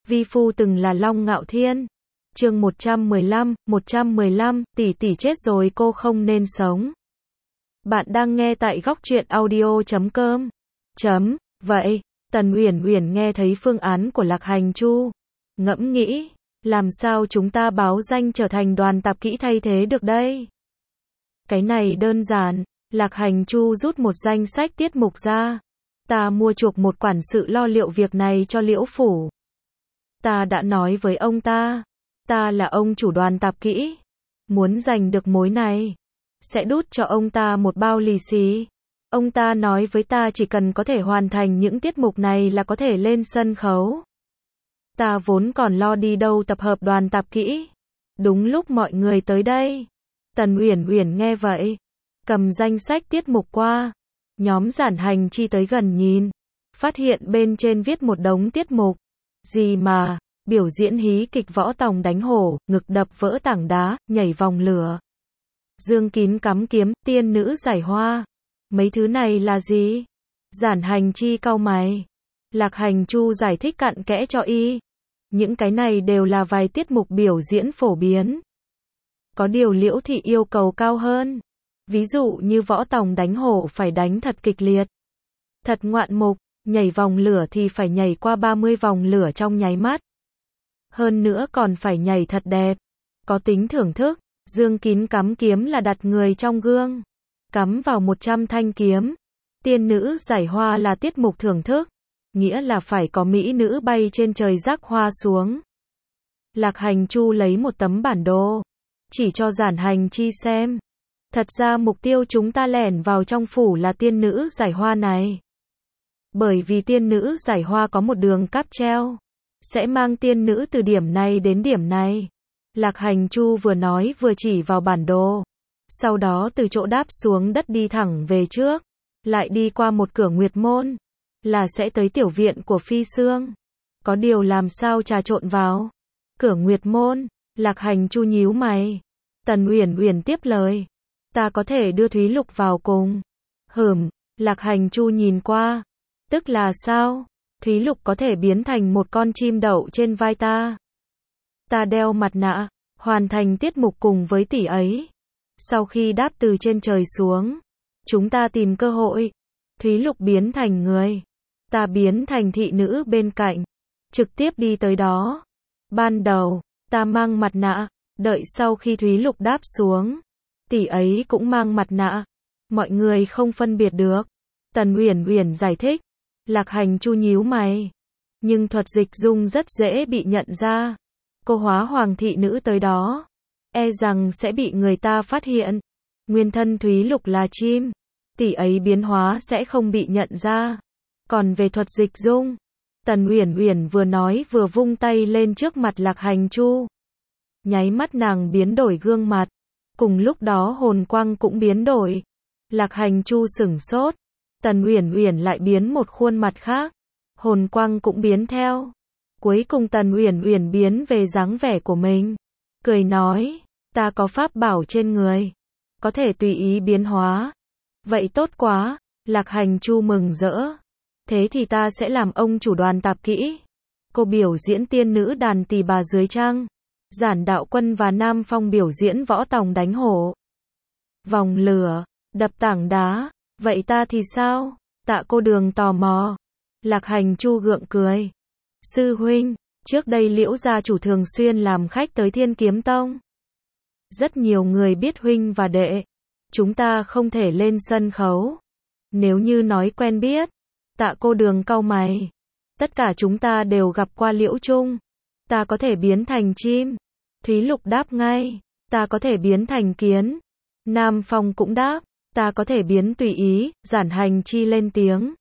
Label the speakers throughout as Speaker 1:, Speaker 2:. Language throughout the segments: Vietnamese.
Speaker 1: vi phu từng là Long Ngạo Thiên. Chương 115, tỷ tỷ chết rồi cô không nên sống. Bạn đang nghe tại góc truyện audio.com. Vậy, Tần Uyển Uyển nghe thấy phương án của Lạc Hành Chu, ngẫm nghĩ, làm sao chúng ta báo danh trở thành đoàn tạp kỹ thay thế được đây? Cái này đơn giản, Lạc Hành Chu rút một danh sách tiết mục ra. Ta mua chuộc một quản sự lo liệu việc này cho Liễu Phủ. Ta đã nói với ông ta là ông chủ đoàn tạp kỹ. Muốn giành được mối này, sẽ đút cho ông ta một bao lì xì. Ông ta nói với ta chỉ cần có thể hoàn thành những tiết mục này là có thể lên sân khấu. Ta vốn còn lo đi đâu tập hợp đoàn tạp kỹ. Đúng lúc mọi người tới đây. Tần Uyển Uyển nghe vậy, cầm danh sách tiết mục qua. Nhóm Giản Hành Chi tới gần nhìn, phát hiện bên trên viết một đống tiết mục. Gì mà, biểu diễn hí kịch võ tòng đánh hổ, ngực đập vỡ tảng đá, nhảy vòng lửa, dương kín cắm kiếm, tiên nữ giải hoa. Mấy thứ này là gì? Giản Hành Chi cau mày. Lạc Hành Chu giải thích cặn kẽ cho y. Những cái này đều là vài tiết mục biểu diễn phổ biến. Có điều Liễu thị yêu cầu cao hơn. Ví dụ như võ tòng đánh hổ phải đánh thật kịch liệt, thật ngoạn mục, nhảy vòng lửa thì phải nhảy qua 30 vòng lửa trong nháy mắt. Hơn nữa còn phải nhảy thật đẹp, có tính thưởng thức. Dương kín cắm kiếm là đặt người trong gương, cắm vào 100 thanh kiếm. Tiên nữ giải hoa là tiết mục thưởng thức, nghĩa là phải có mỹ nữ bay trên trời rắc hoa xuống. Lạc Hành Chu lấy một tấm bản đồ, chỉ cho Giản Hành Chi xem. Thật ra mục tiêu chúng ta lẻn vào trong phủ là tiên nữ giải hoa này. Bởi vì tiên nữ giải hoa có một đường cáp treo, sẽ mang tiên nữ từ điểm này đến điểm này. Lạc Hành Chu vừa nói vừa chỉ vào bản đồ. Sau đó từ chỗ đáp xuống đất đi thẳng về trước, lại đi qua một cửa Nguyệt Môn, là sẽ tới tiểu viện của Phi Sương. Có điều làm sao trà trộn vào cửa Nguyệt Môn? Lạc Hành Chu nhíu mày. Tần Uyển Uyển tiếp lời. Ta có thể đưa Thúy Lục vào cùng. Lạc Hành Chu nhìn qua. Tức là sao? Thúy Lục có thể biến thành một con chim đậu trên vai ta. Ta đeo mặt nạ, hoàn thành tiết mục cùng với tỷ ấy. Sau khi đáp từ trên trời xuống, chúng ta tìm cơ hội. Thúy Lục biến thành người, ta biến thành thị nữ bên cạnh, trực tiếp đi tới đó. Ban đầu, ta mang mặt nạ, đợi sau khi Thúy Lục đáp xuống, tỷ ấy cũng mang mặt nạ. Mọi người không phân biệt được. Tần Uyển Uyển giải thích. Lạc Hành Chu nhíu mày. Nhưng thuật dịch dung rất dễ bị nhận ra. Cô hóa hoàng thị nữ tới đó, e rằng sẽ bị người ta phát hiện. Nguyên thân Thúy Lục là chim, tỷ ấy biến hóa sẽ không bị nhận ra. Còn về thuật dịch dung, Tần Uyển Uyển vừa nói vừa vung tay lên trước mặt Lạc Hành Chu. Nháy mắt nàng biến đổi gương mặt. Cùng lúc đó hồn quang cũng biến đổi. Lạc Hành Chu sửng sốt. Tần Uyển Uyển lại biến một khuôn mặt khác. Hồn quang cũng biến theo. Cuối cùng Tần Uyển Uyển biến về dáng vẻ của mình. Cười nói, ta có pháp bảo trên người, có thể tùy ý biến hóa. Vậy tốt quá. Lạc Hành Chu mừng rỡ. Thế thì ta sẽ làm ông chủ đoàn tạp kỹ. Cô biểu diễn tiên nữ đàn tỳ bà dưới trăng. Giản Đạo Quân và Nam Phong biểu diễn võ tòng đánh hổ, vòng lửa, đập tảng đá. Vậy ta thì sao? Tạ Cô Đường tò mò. Lạc Hành Chu gượng cười. Sư huynh, trước đây Liễu gia chủ thường xuyên làm khách tới Thiên Kiếm Tông. Rất nhiều người biết huynh và đệ. Chúng ta không thể lên sân khấu. Nếu như nói quen biết. Tạ Cô Đường cau mày. Tất cả chúng ta đều gặp qua Liễu Trung. Ta có thể biến thành chim. Thúy Lục đáp ngay. Ta có thể biến thành kiến. Nam Phong cũng đáp. Ta có thể biến tùy ý. Giản Hành Chi lên tiếng.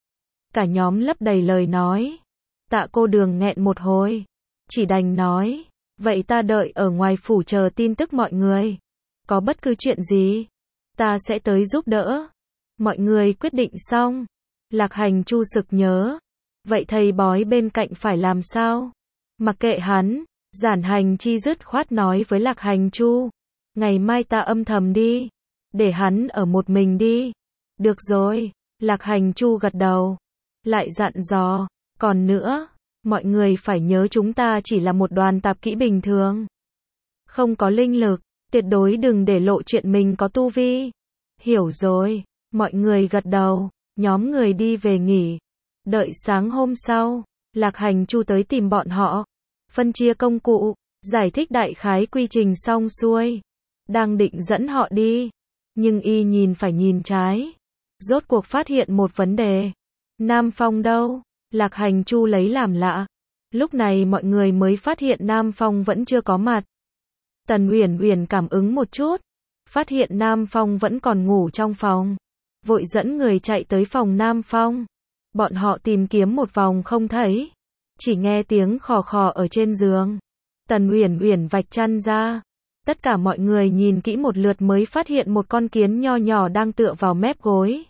Speaker 1: Cả nhóm lấp đầy lời nói. Tạ Cô Đường nghẹn một hồi, chỉ đành nói, vậy ta đợi ở ngoài phủ chờ tin tức mọi người. Có bất cứ chuyện gì, ta sẽ tới giúp đỡ. Mọi người quyết định xong. Lạc Hành Chu sực nhớ. Vậy thầy bói bên cạnh phải làm sao? Mặc kệ hắn. Giản Hành Chi dứt khoát nói với Lạc Hành Chu. Ngày mai ta âm thầm đi. Để hắn ở một mình đi. Được rồi. Lạc Hành Chu gật đầu. Lại dặn dò. Còn nữa, Mọi người phải nhớ chúng ta chỉ là một đoàn tạp kỹ bình thường. Không có linh lực, tuyệt đối đừng để lộ chuyện mình có tu vi. Hiểu rồi, mọi người gật đầu, nhóm người đi về nghỉ. Đợi sáng hôm sau, Lạc Hành Chu tới tìm bọn họ. Phân chia công cụ, giải thích đại khái quy trình xong xuôi. Đang định dẫn họ đi. Nhưng y nhìn phải nhìn trái. Rốt cuộc phát hiện một vấn đề. Nam Phong đâu? Lạc Hành Chu lấy làm lạ. Lúc này mọi người mới phát hiện Nam Phong vẫn chưa có mặt. Tần Uyển Uyển cảm ứng một chút. Phát hiện Nam Phong vẫn còn ngủ trong phòng. Vội dẫn người chạy tới phòng Nam Phong. Bọn họ tìm kiếm một vòng không thấy. Chỉ nghe tiếng khò khò ở trên giường. Tần Uyển Uyển vạch chăn ra. Tất cả mọi người nhìn kỹ một lượt mới phát hiện một con kiến nho nhỏ đang tựa vào mép gối.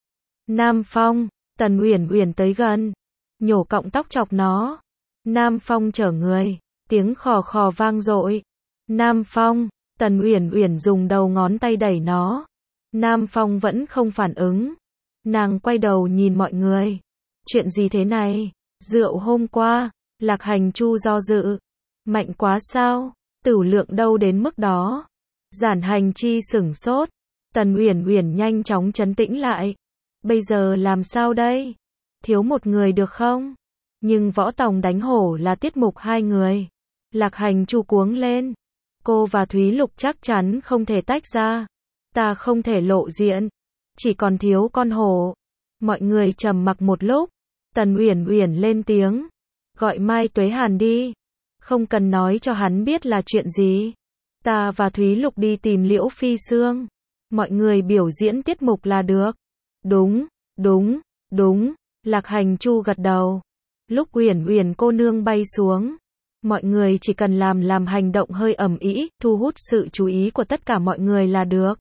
Speaker 1: Nam Phong, Tần Uyển Uyển tới gần, nhổ cọng tóc chọc nó. Nam Phong chở người, tiếng khò khò vang dội. Nam Phong, Tần Uyển Uyển dùng đầu ngón tay đẩy nó. Nam Phong vẫn không phản ứng. Nàng quay đầu nhìn mọi người. Chuyện gì thế này? Rượu hôm qua, Lạc Hành Chu do dự. Mạnh quá sao? Tửu lượng đâu đến mức đó? Giản Hành Chi sửng sốt. Tần Uyển Uyển nhanh chóng trấn tĩnh lại. Bây giờ làm sao đây? Thiếu một người được không? Nhưng võ tòng đánh hổ là tiết mục hai người. Lạc Hành Chu cuống lên. Cô và Thúy Lục chắc chắn không thể tách ra. Ta không thể lộ diện. Chỉ còn thiếu con hổ. Mọi người trầm mặc một lúc. Tần Uyển Uyển lên tiếng. Gọi Mai Tuế Hàn đi. Không cần nói cho hắn biết là chuyện gì. Ta và Thúy Lục đi tìm Liễu Phi Sương. Mọi người biểu diễn tiết mục là được. Đúng, đúng, đúng. Lạc Hành Chu gật đầu. Lúc Uyển Uyển cô nương bay xuống, mọi người chỉ cần làm hành động hơi ầm ĩ, thu hút sự chú ý của tất cả mọi người là được.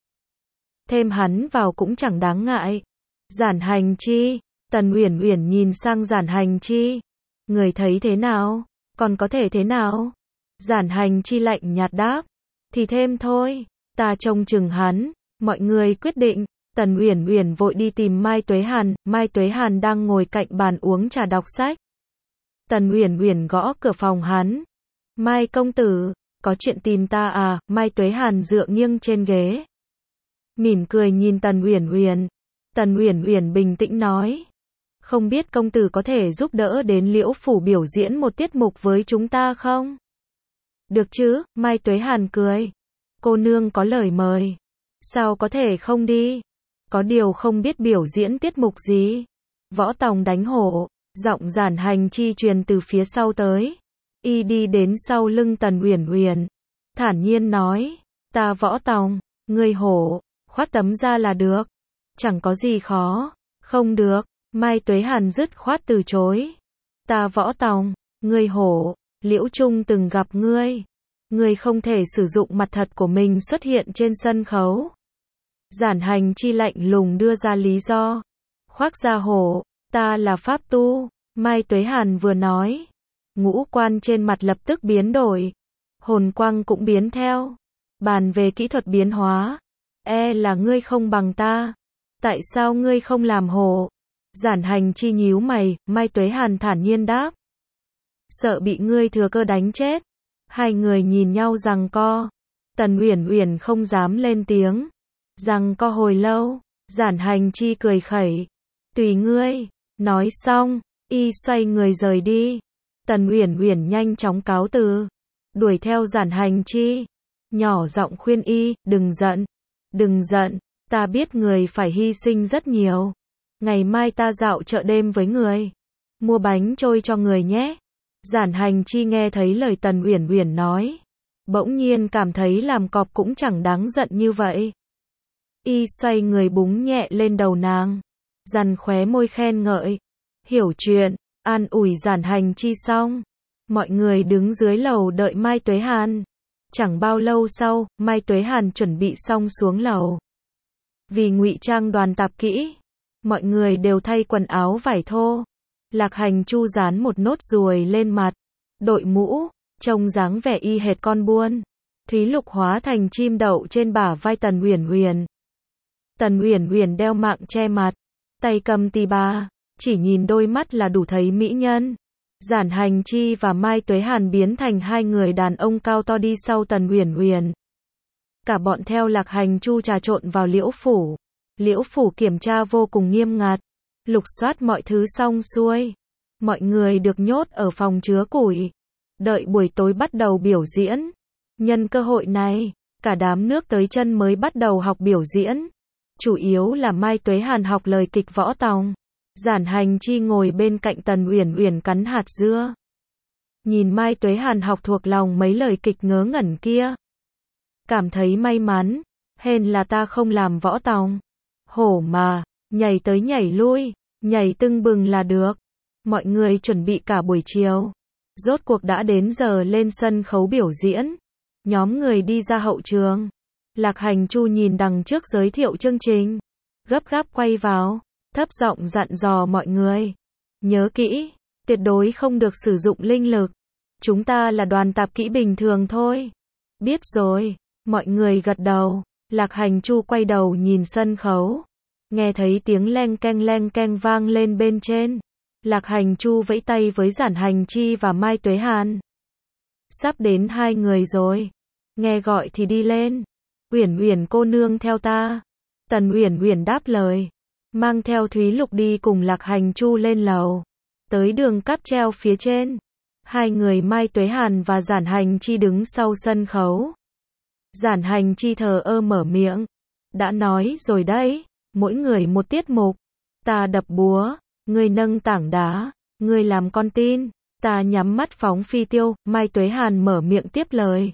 Speaker 1: Thêm hắn vào cũng chẳng đáng ngại. Giản Hành Chi, Tần Uyển Uyển nhìn sang Giản Hành Chi. Người thấy thế nào? Còn có thể thế nào? Giản Hành Chi lạnh nhạt đáp. Thì thêm thôi, ta trông chừng hắn. Mọi người quyết định. Tần Uyển Uyển vội đi tìm Mai Tuế Hàn. Mai Tuế Hàn đang ngồi cạnh bàn uống trà đọc sách. Tần Uyển Uyển gõ cửa phòng hắn. Mai công tử, có chuyện tìm ta à? Mai Tuế Hàn dựa nghiêng trên ghế, mỉm cười nhìn Tần Uyển Uyển. Tần Uyển Uyển bình tĩnh nói. Không biết công tử có thể giúp đỡ đến Liễu Phủ biểu diễn một tiết mục với chúng ta không? Được chứ, Mai Tuế Hàn cười. Cô nương có lời mời. Sao có thể không đi? Có điều không biết biểu diễn tiết mục gì. Võ tòng đánh hổ. Giọng Giản Hành Chi truyền từ phía sau tới. Y đi đến sau lưng Tần Uyển Uyển. Thản nhiên nói. Ta Võ Tòng, ngươi hổ. Khoát tấm ra là được. Chẳng có gì khó. Không được. Mai Tuế Hàn dứt khoát từ chối. Ta Võ Tòng, ngươi hổ. Liễu Trung từng gặp ngươi. Ngươi không thể sử dụng mặt thật của mình xuất hiện trên sân khấu. Giản Hành Chi lạnh lùng đưa ra lý do. Khoác da hổ. Ta là pháp tu. Mai Tuế Hàn vừa nói. Ngũ quan trên mặt lập tức biến đổi. Hồn quang cũng biến theo. Bàn về kỹ thuật biến hóa. Là ngươi không bằng ta. Tại sao ngươi không làm hổ? Giản Hành Chi nhíu mày. Mai Tuế Hàn thản nhiên đáp. Sợ bị ngươi thừa cơ đánh chết. Hai người nhìn nhau giằng co. Tần Uyển Uyển không dám lên tiếng. Giằng co hồi lâu. Giản Hành Chi cười khẩy. Tùy ngươi. Nói xong, y xoay người rời đi. Tần Uyển Uyển nhanh chóng cáo từ, đuổi theo Giản Hành Chi, nhỏ giọng khuyên y, đừng giận, đừng giận, ta biết người phải hy sinh rất nhiều. Ngày mai ta dạo chợ đêm với người, mua bánh trôi cho người nhé. Giản Hành Chi nghe thấy lời Tần Uyển Uyển nói, bỗng nhiên cảm thấy làm cọp cũng chẳng đáng giận như vậy. Y xoay người búng nhẹ lên đầu nàng, dằn khóe môi khen ngợi. Hiểu chuyện, an ủi Giản Hành Chi xong. Mọi người đứng dưới lầu đợi Mai Tuế Hàn. Chẳng bao lâu sau, Mai Tuế Hàn chuẩn bị xong xuống lầu. Vì ngụy trang đoàn tạp kỹ, mọi người đều thay quần áo vải thô. Lạc Hành Chu dán một nốt ruồi lên mặt, đội mũ, trông dáng vẻ y hệt con buôn. Thúy Lục hóa thành chim đậu trên bả vai Tần Uyển Uyển. Tần Uyển Uyển đeo mạng che mặt, tay cầm tì bà, chỉ nhìn đôi mắt là đủ thấy mỹ nhân. Giản Hành Chi và Mai Tuế Hàn biến thành hai người đàn ông cao to đi sau Tần Uyển Uyển. Cả bọn theo Lạc Hành Chu trà trộn vào Liễu Phủ. Liễu Phủ kiểm tra vô cùng nghiêm ngặt, lục soát mọi thứ xong xuôi. Mọi người được nhốt ở phòng chứa củi, đợi buổi tối bắt đầu biểu diễn. Nhân cơ hội này, cả đám nước tới chân mới bắt đầu học biểu diễn. Chủ yếu là Mai Tuế Hàn học lời kịch võ tòng. Giản Hành Chi ngồi bên cạnh Tần Uyển Uyển cắn hạt dưa. Nhìn Mai Tuế Hàn học thuộc lòng mấy lời kịch ngớ ngẩn kia. Cảm thấy may mắn, hèn là ta không làm võ tòng. Hổ mà, nhảy tới nhảy lui, nhảy tưng bừng là được. Mọi người chuẩn bị cả buổi chiều. Rốt cuộc đã đến giờ lên sân khấu biểu diễn. Nhóm người đi ra hậu trường. Lạc Hành Chu nhìn đằng trước giới thiệu chương trình. Gấp gáp quay vào, thấp giọng dặn dò mọi người. Nhớ kỹ, tuyệt đối không được sử dụng linh lực. Chúng ta là đoàn tạp kỹ bình thường thôi. Biết rồi, mọi người gật đầu. Lạc Hành Chu quay đầu nhìn sân khấu. Nghe thấy tiếng leng keng vang lên bên trên. Lạc Hành Chu vẫy tay với Giản Hành Chi và Mai Tuế Hàn. Sắp đến hai người rồi. Nghe gọi thì đi lên. Uyển Uyển cô nương theo ta. Tần Uyển Uyển đáp lời. Mang theo Thúy Lục đi cùng Lạc Hành Chu lên lầu. Tới đường cáp treo phía trên. Hai người Mai Tuế Hàn và Giản Hành Chi đứng sau sân khấu. Giản Hành Chi thờ ơ mở miệng. Đã nói rồi đấy, mỗi người một tiết mục. Ta đập búa, ngươi nâng tảng đá, ngươi làm con tin, ta nhắm mắt phóng phi tiêu. Mai Tuế Hàn mở miệng tiếp lời.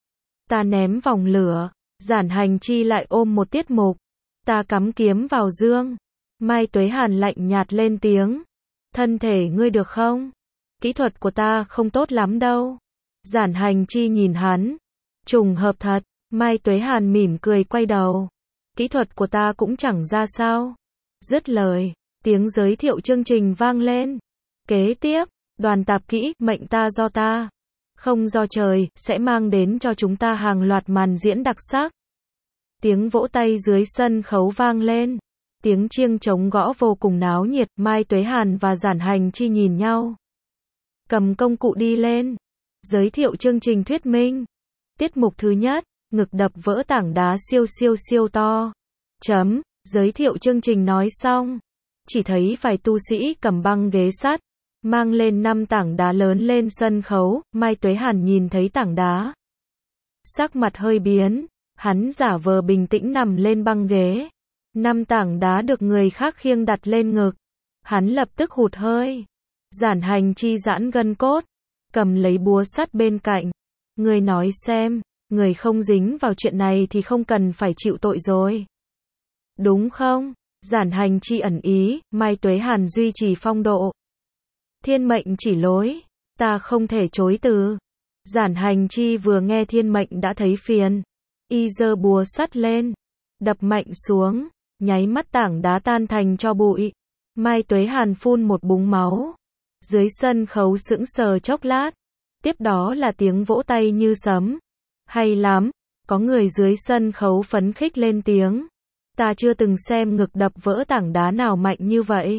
Speaker 1: Ta ném vòng lửa. Giản Hành Chi lại ôm một tiết mục. Ta cắm kiếm vào dương. Mai Tuế Hàn lạnh nhạt lên tiếng. Thân thể ngươi được không? Kỹ thuật của ta không tốt lắm đâu. Giản Hành Chi nhìn hắn. Trùng hợp thật. Mai Tuế Hàn mỉm cười quay đầu. Kỹ thuật của ta cũng chẳng ra sao. Dứt lời, tiếng giới thiệu chương trình vang lên. Kế tiếp, đoàn tạp kỹ, mệnh ta do ta. Không do trời, sẽ mang đến cho chúng ta hàng loạt màn diễn đặc sắc. Tiếng vỗ tay dưới sân khấu vang lên. Tiếng chiêng trống gõ vô cùng náo nhiệt. Mai Tuế Hàn và Giản Hành Chi nhìn nhau. Cầm công cụ đi lên. Giới thiệu chương trình thuyết minh. Tiết mục thứ nhất, ngực đập vỡ tảng đá siêu to. Giới thiệu chương trình nói xong. Chỉ thấy vài tu sĩ cầm băng ghế sắt. Mang lên 5 tảng đá lớn lên sân khấu. Mai Tuế Hàn nhìn thấy tảng đá. Sắc mặt hơi biến. Hắn giả vờ bình tĩnh nằm lên băng ghế. 5 tảng đá được người khác khiêng đặt lên ngực. Hắn lập tức hụt hơi. Giản Hành Chi giãn gân cốt. Cầm lấy búa sắt bên cạnh. Người nói xem, người không dính vào chuyện này thì không cần phải chịu tội rồi. Đúng không? Giản Hành Chi ẩn ý. Mai Tuế Hàn duy trì phong độ. Thiên mệnh chỉ lối. Ta không thể chối từ. Giản Hành Chi vừa nghe thiên mệnh đã thấy phiền. Y giơ búa sắt lên. Đập mạnh xuống. Nháy mắt tảng đá tan thành tro bụi. Mai Tuế Hàn phun một búng máu. Dưới sân khấu sững sờ chốc lát. Tiếp đó là tiếng vỗ tay như sấm. Hay lắm. Có người dưới sân khấu phấn khích lên tiếng. Ta chưa từng xem ngực đập vỡ tảng đá nào mạnh như vậy.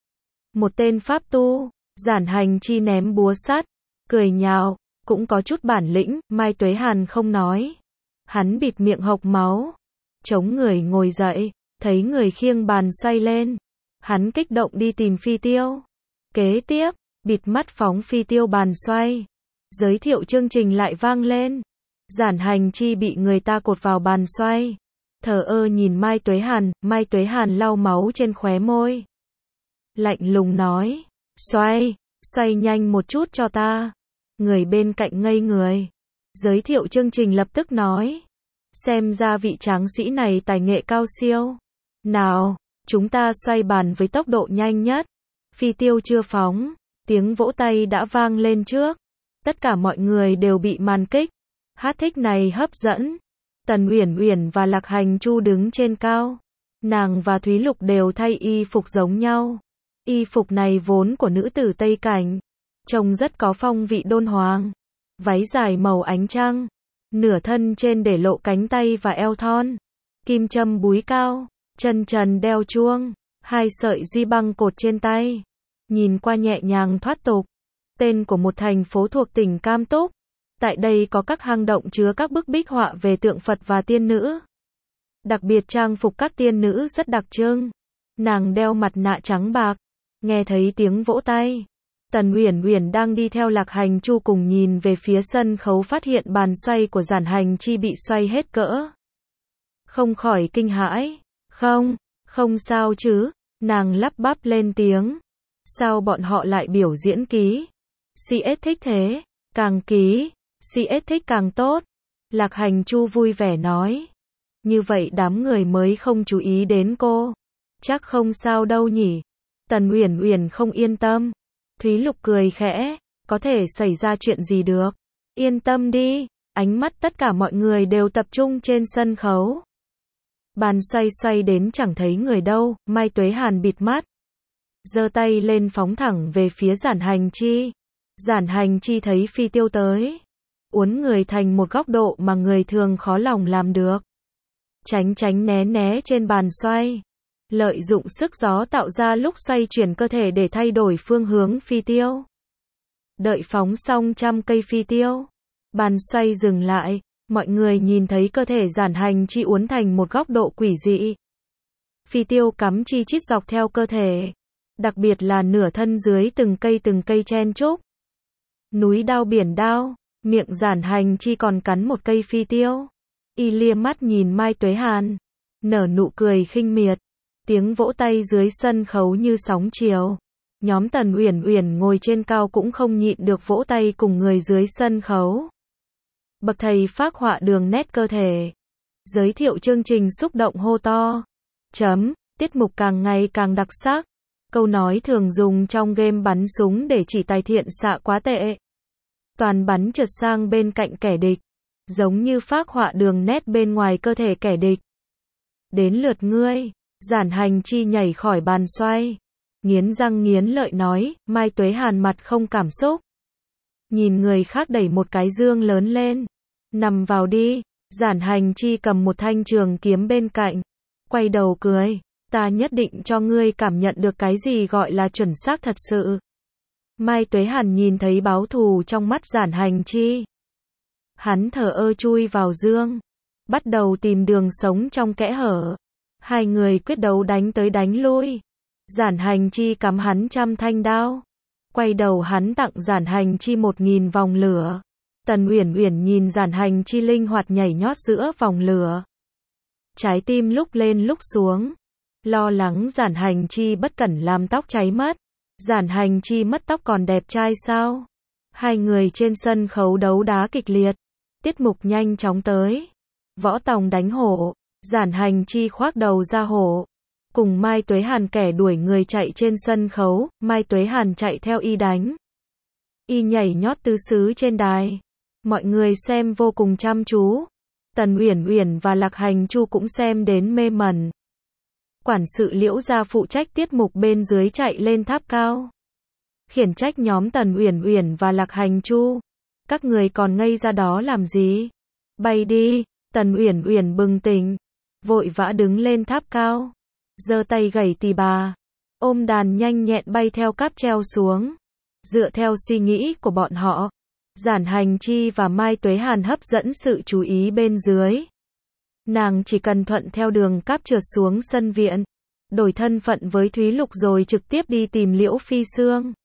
Speaker 1: Một tên pháp tu. Giản Hành Chi ném búa sắt. Cười nhạo. Cũng có chút bản lĩnh. Mai Tuế Hàn không nói. Hắn bịt miệng hộc máu. Chống người ngồi dậy. Thấy người khiêng bàn xoay lên. Hắn kích động đi tìm phi tiêu. Kế tiếp, bịt mắt phóng phi tiêu bàn xoay. Giới thiệu chương trình lại vang lên. Giản Hành Chi bị người ta cột vào bàn xoay. Thờ ơ nhìn Mai Tuế Hàn. Mai Tuế Hàn lau máu trên khóe môi. Lạnh lùng nói. Xoay nhanh một chút cho ta. Người bên cạnh ngây người. Giới thiệu chương trình lập tức nói. Xem ra vị tráng sĩ này tài nghệ cao siêu. Nào, chúng ta xoay bàn với tốc độ nhanh nhất. Phi tiêu chưa phóng. Tiếng vỗ tay đã vang lên trước. Tất cả mọi người đều bị màn kích. Hát thích này hấp dẫn. Tần Uyển Uyển và Lạc Hành Chu đứng trên cao. Nàng và Thúy Lục đều thay y phục giống nhau. Y phục này vốn của nữ tử Tây Cảnh. Trông rất có phong vị đôn hoàng. Váy dài màu ánh trăng. Nửa thân trên để lộ cánh tay và eo thon. Kim châm búi cao. Chân trần đeo chuông. 2 sợi duy băng cột trên tay. Nhìn qua nhẹ nhàng thoát tục. tên của một thành phố thuộc tỉnh Cam Túc. Tại đây có các hang động chứa các bức bích họa về tượng Phật và tiên nữ. Đặc biệt trang phục các tiên nữ rất đặc trưng. Nàng đeo mặt nạ trắng bạc. Nghe thấy tiếng vỗ tay, Tần Uyển Uyển đang đi theo Lạc Hành Chu cùng nhìn về phía sân khấu, phát hiện bàn xoay của Giản Hành Chi bị xoay hết cỡ. Không khỏi kinh hãi. Không sao chứ, nàng lắp bắp lên tiếng. Sao bọn họ lại biểu diễn ký? CS thích thế, càng ký, CS thích càng tốt. Lạc Hành Chu vui vẻ nói. Như vậy đám người mới không chú ý đến cô. Chắc không sao đâu nhỉ. Tần Uyển Uyển không yên tâm. Thúy Lục cười khẽ, có thể xảy ra chuyện gì được. Yên tâm đi, ánh mắt tất cả mọi người đều tập trung trên sân khấu. Bàn xoay đến chẳng thấy người đâu, Mai Tuế Hàn bịt mắt. Giơ tay lên phóng thẳng về phía Giản Hành Chi. Giản Hành Chi thấy phi tiêu tới. Uốn người thành một góc độ mà người thường khó lòng làm được. Tránh né trên bàn xoay. Lợi dụng sức gió tạo ra lúc xoay chuyển cơ thể để thay đổi phương hướng phi tiêu. Đợi phóng xong trăm cây phi tiêu. Bàn xoay dừng lại, mọi người nhìn thấy cơ thể Giản Hành Chi uốn thành một góc độ quỷ dị. Phi tiêu cắm chi chít dọc theo cơ thể. Đặc biệt là nửa thân dưới từng cây chen chúc. Núi đao biển đao, miệng Giản Hành Chi còn cắn một cây phi tiêu. Y lia mắt nhìn Mai Tuế Hàn, nở nụ cười khinh miệt. Tiếng vỗ tay dưới sân khấu như sóng chiều. Nhóm Tần Uyển Uyển ngồi trên cao cũng không nhịn được vỗ tay cùng người dưới sân khấu. Bậc thầy phác họa đường nét cơ thể. Giới thiệu chương trình xúc động hô to. Tiết mục càng ngày càng đặc sắc. Câu nói thường dùng trong game bắn súng để chỉ tài thiện xạ quá tệ. Toàn bắn trượt sang bên cạnh kẻ địch. Giống như phác họa đường nét bên ngoài cơ thể kẻ địch. Đến lượt ngươi. Giản Hành Chi nhảy khỏi bàn xoay. Nghiến răng nghiến lợi nói, Mai Tuế Hàn mặt không cảm xúc. Nhìn người khác đẩy một cái dương lớn lên. Nằm vào đi. Giản Hành Chi cầm một thanh trường kiếm bên cạnh. Quay đầu cười. Ta nhất định cho ngươi cảm nhận được cái gì gọi là chuẩn xác thật sự. Mai Tuế Hàn nhìn thấy báo thù trong mắt Giản Hành Chi. Hắn thờ ơ chui vào dương. Bắt đầu tìm đường sống trong kẽ hở. Hai người quyết đấu đánh tới đánh lui. Giản Hành Chi cắm hắn 100 thanh đao. Quay đầu hắn tặng Giản Hành Chi 1000 vòng lửa. Tần Uyển Uyển nhìn Giản Hành Chi linh hoạt nhảy nhót giữa vòng lửa. Trái tim lúc lên lúc xuống. Lo lắng Giản Hành Chi bất cẩn làm tóc cháy mất. Giản Hành Chi mất tóc còn đẹp trai sao? Hai người trên sân khấu đấu đá kịch liệt. Tiết mục nhanh chóng tới. Võ tòng đánh hổ. Giản Hành Chi khoác đầu ra hổ. Cùng Mai Tuế Hàn kẻ đuổi người chạy trên sân khấu. Mai Tuế Hàn chạy theo y đánh. Y nhảy nhót tứ xứ trên đài. Mọi người xem vô cùng chăm chú. Tần Uyển Uyển và Lạc Hành Chu cũng xem đến mê mẩn. Quản sự Liễu Gia phụ trách tiết mục bên dưới chạy lên tháp cao. Khiển trách nhóm Tần Uyển Uyển và Lạc Hành Chu. Các người còn ngây ra đó làm gì? Bay đi. Tần Uyển Uyển bừng tỉnh. Vội vã đứng lên tháp cao. Giơ tay gảy tỳ bà. Ôm đàn nhanh nhẹn bay theo cáp treo xuống. Dựa theo suy nghĩ của bọn họ. Giản Hành Chi và Mai Tuế Hàn hấp dẫn sự chú ý bên dưới. Nàng chỉ cần thuận theo đường cáp trượt xuống sân viện. Đổi thân phận với Thúy Lục rồi trực tiếp đi tìm Liễu Phi Sương.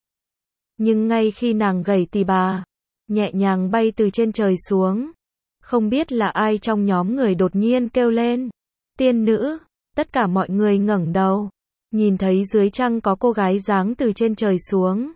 Speaker 1: Nhưng ngay khi nàng gảy tỳ bà. Nhẹ nhàng bay từ trên trời xuống. Không biết là ai trong nhóm người đột nhiên kêu lên. Tiên nữ. Tất cả mọi người ngẩng đầu. Nhìn thấy dưới trăng có cô gái giáng từ trên trời xuống.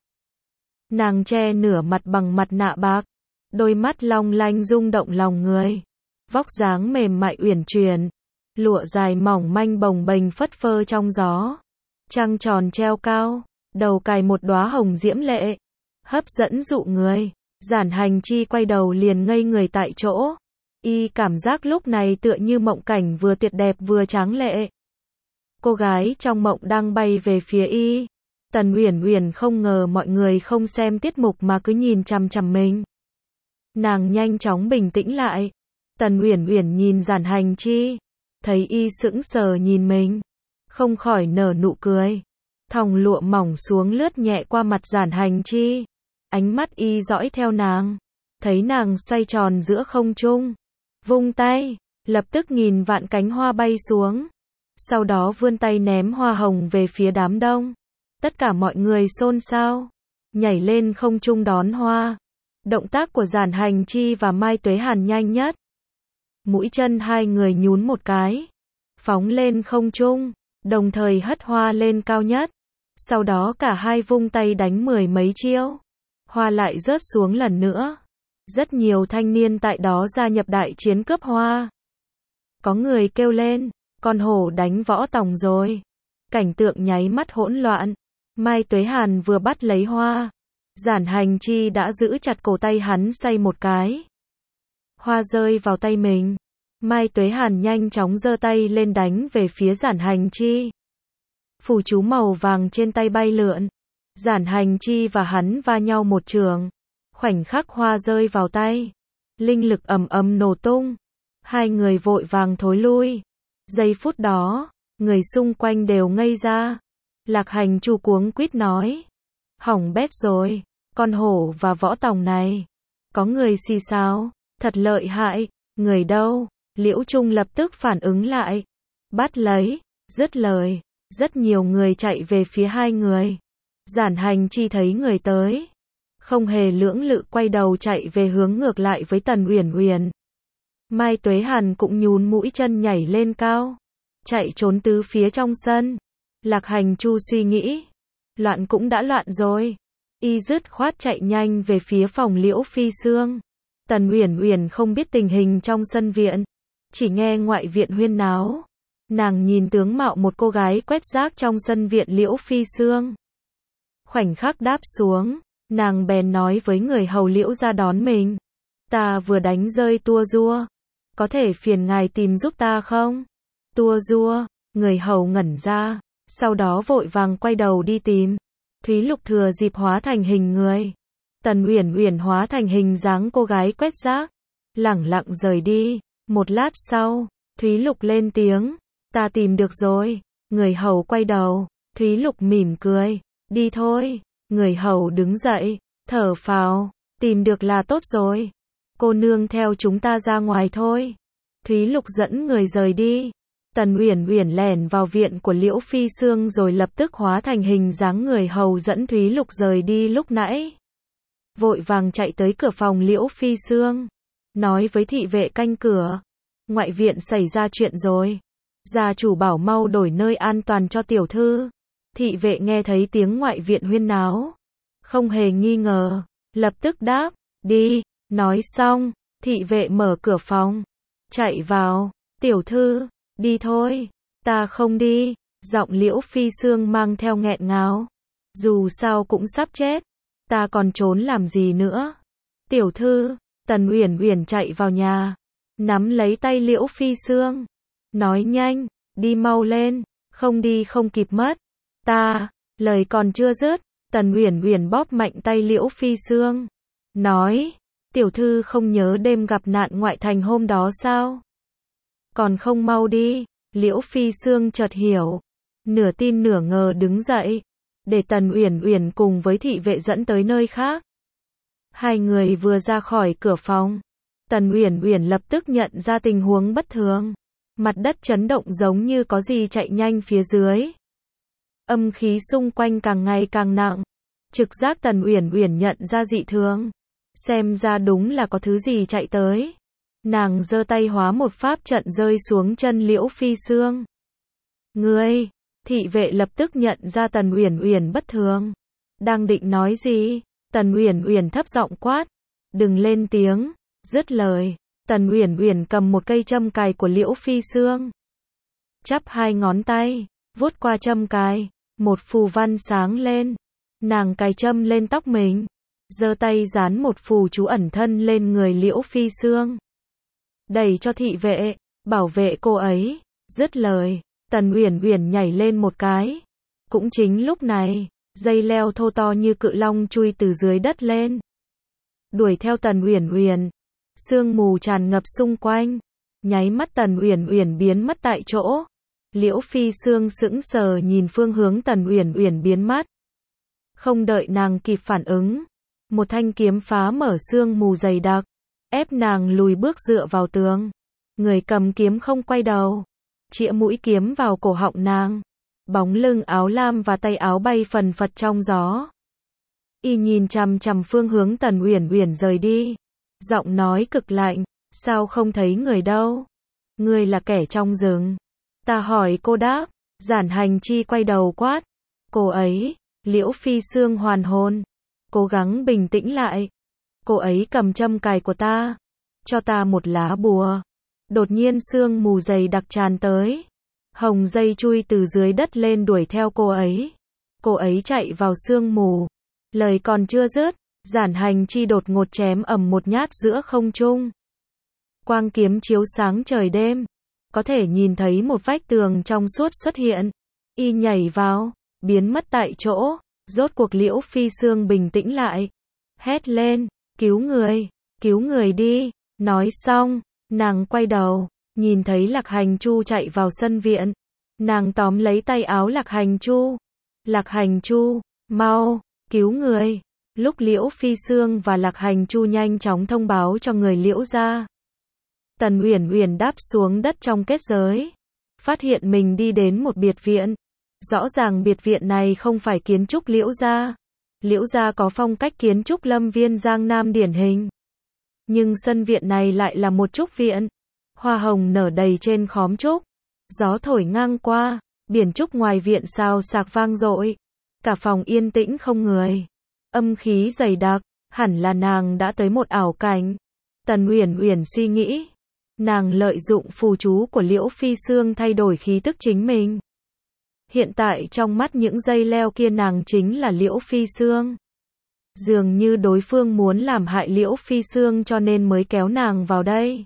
Speaker 1: Nàng che nửa mặt bằng mặt nạ bạc. Đôi mắt long lanh rung động lòng người. Vóc dáng mềm mại uyển chuyển. Lụa dài mỏng manh bồng bềnh phất phơ trong gió. Trăng tròn treo cao. Đầu cài một đóa hồng diễm lệ. Hấp dẫn dụ người. Giản Hành Chi quay đầu liền ngây người tại chỗ. Y cảm giác lúc này tựa như mộng cảnh vừa tuyệt đẹp vừa tráng lệ. Cô gái trong mộng đang bay về phía y. Tần Uyển Uyển không ngờ mọi người không xem tiết mục mà cứ nhìn chằm chằm mình. Nàng nhanh chóng bình tĩnh lại. Tần Uyển Uyển nhìn Giản Hành Chi, thấy y sững sờ nhìn mình, không khỏi nở nụ cười. Thòng lụa mỏng xuống lướt nhẹ qua mặt Giản Hành Chi. ánh mắt y dõi theo nàng, thấy nàng xoay tròn giữa không trung, vung tay, lập tức nghìn vạn cánh hoa bay xuống, sau đó vươn tay ném hoa hồng về phía đám đông. Tất cả mọi người xôn xao, nhảy lên không trung đón hoa. Động tác của Giản Hành Chi và Mai Tuế Hàn nhanh nhất. Mũi chân hai người nhún một cái, phóng lên không trung, đồng thời hất hoa lên cao nhất. Sau đó cả hai vung tay đánh mười mấy chiêu, hoa lại rớt xuống lần nữa. Rất nhiều thanh niên tại đó gia nhập đại chiến cướp hoa. Có người kêu lên, con hổ đánh võ tòng rồi. Cảnh tượng nháy mắt hỗn loạn. Mai Tuế Hàn vừa bắt lấy hoa, Giản Hành Chi đã giữ chặt cổ tay hắn xoay một cái. Hoa rơi vào tay mình. Mai Tuế Hàn nhanh chóng giơ tay lên đánh về phía Giản Hành Chi. Phù chú màu vàng trên tay bay lượn. Giản Hành Chi và hắn va nhau một trường. Khoảnh khắc hoa rơi vào tay, linh lực ầm ầm nổ tung. Hai người vội vàng thối lui. Giây phút đó, người xung quanh đều ngây ra. Lạc Hành Chu cuống quýt nói, hỏng bét rồi, con hổ và võ tòng này. Có người xì xào, thật lợi hại, người đâu? Liễu Trung lập tức phản ứng lại, bắt lấy, dứt lời, rất nhiều người chạy về phía hai người. Giản Hành Chi thấy người tới, không hề lưỡng lự quay đầu chạy về hướng ngược lại với Tần Uyển Uyển. Mai Tuế Hàn cũng nhún mũi chân nhảy lên cao, chạy trốn tứ phía trong sân. Lạc Hành Chu suy nghĩ, loạn cũng đã loạn rồi. Y dứt khoát chạy nhanh về phía phòng Liễu Phi Sương. Tần Uyển Uyển không biết tình hình trong sân viện, chỉ nghe ngoại viện huyên náo. Nàng nhìn tướng mạo một cô gái quét rác trong sân viện Liễu Phi Sương. Khoảnh khắc đáp xuống, nàng bèn nói với người hầu Liễu ra đón mình. Ta vừa đánh rơi tua rua, có thể phiền ngài tìm giúp ta không? Tua rua, người hầu ngẩn ra, sau đó vội vàng quay đầu đi tìm. Thúy Lục thừa dịp hóa thành hình người. Tần Uyển Uyển hóa thành hình dáng cô gái quét rác, lẳng lặng rời đi. Một lát sau, Thúy Lục lên tiếng, ta tìm được rồi. Người hầu quay đầu, Thúy Lục mỉm cười, đi thôi. Người hầu đứng dậy, thở phào, tìm được là tốt rồi. Cô nương theo chúng ta ra ngoài thôi. Thúy Lục dẫn người rời đi. Tần Uyển Uyển lẻn vào viện của Liễu Phi Sương rồi lập tức hóa thành hình dáng người hầu dẫn Thúy Lục rời đi lúc nãy. Vội vàng chạy tới cửa phòng Liễu Phi Sương, nói với thị vệ canh cửa, ngoại viện xảy ra chuyện rồi. Gia chủ bảo mau đổi nơi an toàn cho tiểu thư. Thị vệ nghe thấy tiếng ngoại viện huyên náo, không hề nghi ngờ, lập tức đáp, đi. Nói xong, thị vệ mở cửa phòng, chạy vào, tiểu thư, đi thôi. Ta không đi. Giọng Liễu Phi Sương mang theo nghẹn ngào, dù sao cũng sắp chết, ta còn trốn làm gì nữa. Tiểu thư. Tần Uyển Uyển chạy vào nhà, nắm lấy tay Liễu Phi Sương, nói nhanh, đi mau lên, không đi không kịp mất. Ta. Lời còn chưa dứt, Tần Uyển Uyển bóp mạnh tay Liễu Phi Sương, nói, tiểu thư không nhớ đêm gặp nạn ngoại thành hôm đó sao? Còn không mau đi. Liễu Phi Sương chợt hiểu, nửa tin nửa ngờ đứng dậy, để Tần Uyển Uyển cùng với thị vệ dẫn tới nơi khác. Hai người vừa ra khỏi cửa phòng, Tần Uyển Uyển lập tức nhận ra tình huống bất thường. Mặt đất chấn động giống như có gì chạy nhanh phía dưới. Âm khí xung quanh càng ngày càng nặng. Trực giác Tần Uyển Uyển nhận ra dị thường. Xem ra đúng là có thứ gì chạy tới. Nàng giơ tay hóa một pháp trận rơi xuống chân Liễu Phi Sương. Ngươi. Thị vệ lập tức nhận ra Tần Uyển Uyển bất thường. Đang định nói gì? Tần Uyển Uyển thấp giọng quát, đừng lên tiếng. Dứt lời, Tần Uyển Uyển cầm một cây châm cài của Liễu Phi Sương, chắp hai ngón tay, vuốt qua châm cài, một phù văn sáng lên. Nàng cài châm lên tóc mình, giơ tay dán một phù chú ẩn thân lên người Liễu Phi Sương, đẩy cho thị vệ, bảo vệ cô ấy. Dứt lời, Tần Uyển Uyển nhảy lên một cái. Cũng chính lúc này, dây leo thô to như cự long chui từ dưới đất lên, đuổi theo Tần Uyển Uyển. Sương mù tràn ngập xung quanh, nháy mắt Tần Uyển Uyển biến mất tại chỗ. Liễu Phi Sương sững sờ nhìn phương hướng Tần Uyển Uyển biến mất. Không đợi nàng kịp phản ứng, Một thanh kiếm phá mở sương mù dày đặc, ép nàng lùi bước dựa vào tường. Người cầm kiếm không quay đầu, chĩa mũi kiếm vào cổ họng nàng. Bóng lưng áo lam và tay áo bay phần phật trong gió. Y nhìn chằm chằm phương hướng Tần Uyển Uyển rời đi, giọng nói cực lạnh, sao không thấy người đâu? Ngươi là kẻ trong rừng. Ta hỏi cô đáp. Giản Hành Chi quay đầu quát. Cô ấy, Liễu Phi Sương hoàn hồn, cố gắng bình tĩnh lại. Cô ấy cầm châm cài của ta, cho ta một lá bùa. Đột nhiên sương mù dày đặc tràn tới. Hồng dây chui từ dưới đất lên đuổi theo cô ấy. Cô ấy chạy vào sương mù. Lời còn chưa dứt, Giản Hành Chi đột ngột chém ầm một nhát giữa không trung. Quang kiếm chiếu sáng trời đêm, có thể nhìn thấy một vách tường trong suốt xuất hiện. Y nhảy vào, biến mất tại chỗ. Rốt cuộc Liễu Phi Sương bình tĩnh lại, hét lên, cứu người đi. Nói xong, nàng quay đầu, nhìn thấy Lạc Hành Chu chạy vào sân viện. Nàng tóm lấy tay áo Lạc Hành Chu. Lạc Hành Chu, mau, cứu người. Lúc Liễu Phi Sương và Lạc Hành Chu nhanh chóng thông báo cho người Liễu gia. Tần Uyển Uyển đáp xuống đất trong kết giới, phát hiện mình đi đến một biệt viện. Rõ ràng biệt viện này không phải kiến trúc Liễu gia. Liễu gia có phong cách kiến trúc lâm viên Giang Nam điển hình. Nhưng sân viện này lại là một trúc viện. Hoa hồng nở đầy trên khóm trúc. Gió thổi ngang qua, biển trúc ngoài viện xào xạc vang dội. Cả phòng yên tĩnh không người. Âm khí dày đặc, hẳn là nàng đã tới một ảo cảnh. Tần Uyển Uyển suy nghĩ. Nàng lợi dụng phù chú của Liễu Phi Sương thay đổi khí tức chính mình. Hiện tại trong mắt những dây leo kia nàng chính là Liễu Phi Sương. Dường như đối phương muốn làm hại Liễu Phi Sương cho nên mới kéo nàng vào đây.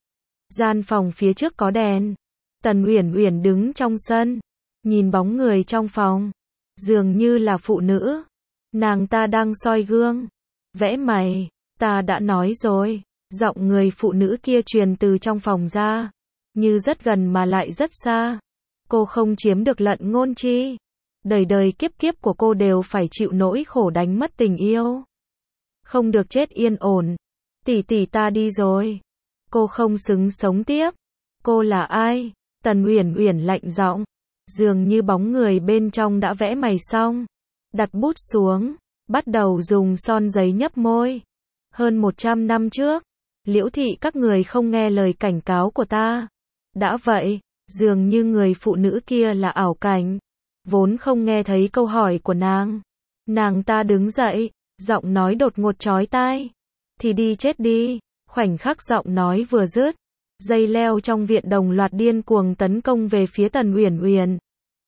Speaker 1: Gian phòng phía trước có đèn. Tần Uyển Uyển đứng trong sân, nhìn bóng người trong phòng, dường như là phụ nữ. Nàng ta đang soi gương, vẽ mày. Ta đã nói rồi. Giọng người phụ nữ kia truyền từ trong phòng ra, như rất gần mà lại rất xa. Cô không chiếm được lận ngôn chi. Đời đời kiếp kiếp của cô đều phải chịu nỗi khổ đánh mất tình yêu. Không được chết yên ổn. Tỷ tỷ ta đi rồi. Cô không xứng sống tiếp. Cô là ai? Tần Uyển Uyển lạnh giọng. Dường như bóng người bên trong đã vẽ mày xong. Đặt bút xuống, bắt đầu dùng son giấy nhấp môi. Hơn 100 năm trước, Liễu thị các người không nghe lời cảnh cáo của ta. Đã vậy, dường như người phụ nữ kia là ảo cảnh. Vốn không nghe thấy câu hỏi của nàng. Nàng ta đứng dậy, giọng nói đột ngột chói tai. Thì đi chết đi. Khoảnh khắc giọng nói vừa dứt, dây leo trong viện đồng loạt điên cuồng tấn công về phía Tần Uyển Uyển.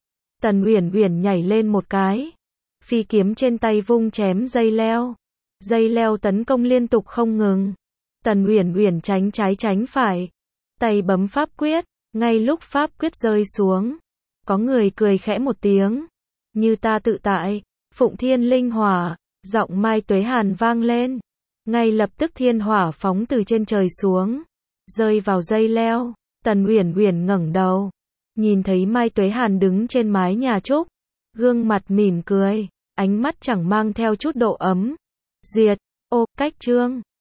Speaker 1: Tần Uyển Uyển nhảy lên một cái, phi kiếm trên tay vung chém dây leo. Dây leo tấn công liên tục không ngừng. Tần Uyển Uyển tránh trái tránh phải, tay bấm pháp quyết. Ngay lúc pháp quyết rơi xuống, có người cười khẽ một tiếng. Như ta tự tại, Phụng Thiên Linh Hỏa. Giọng Mai Tuế Hàn vang lên. Ngay lập tức thiên hỏa phóng từ trên trời xuống, rơi vào dây leo. Tần Uyển Uyển ngẩng đầu, nhìn thấy Mai Tuế Hàn đứng trên mái nhà trúc, gương mặt mỉm cười, ánh mắt chẳng mang theo chút độ ấm. Diệt, cách chương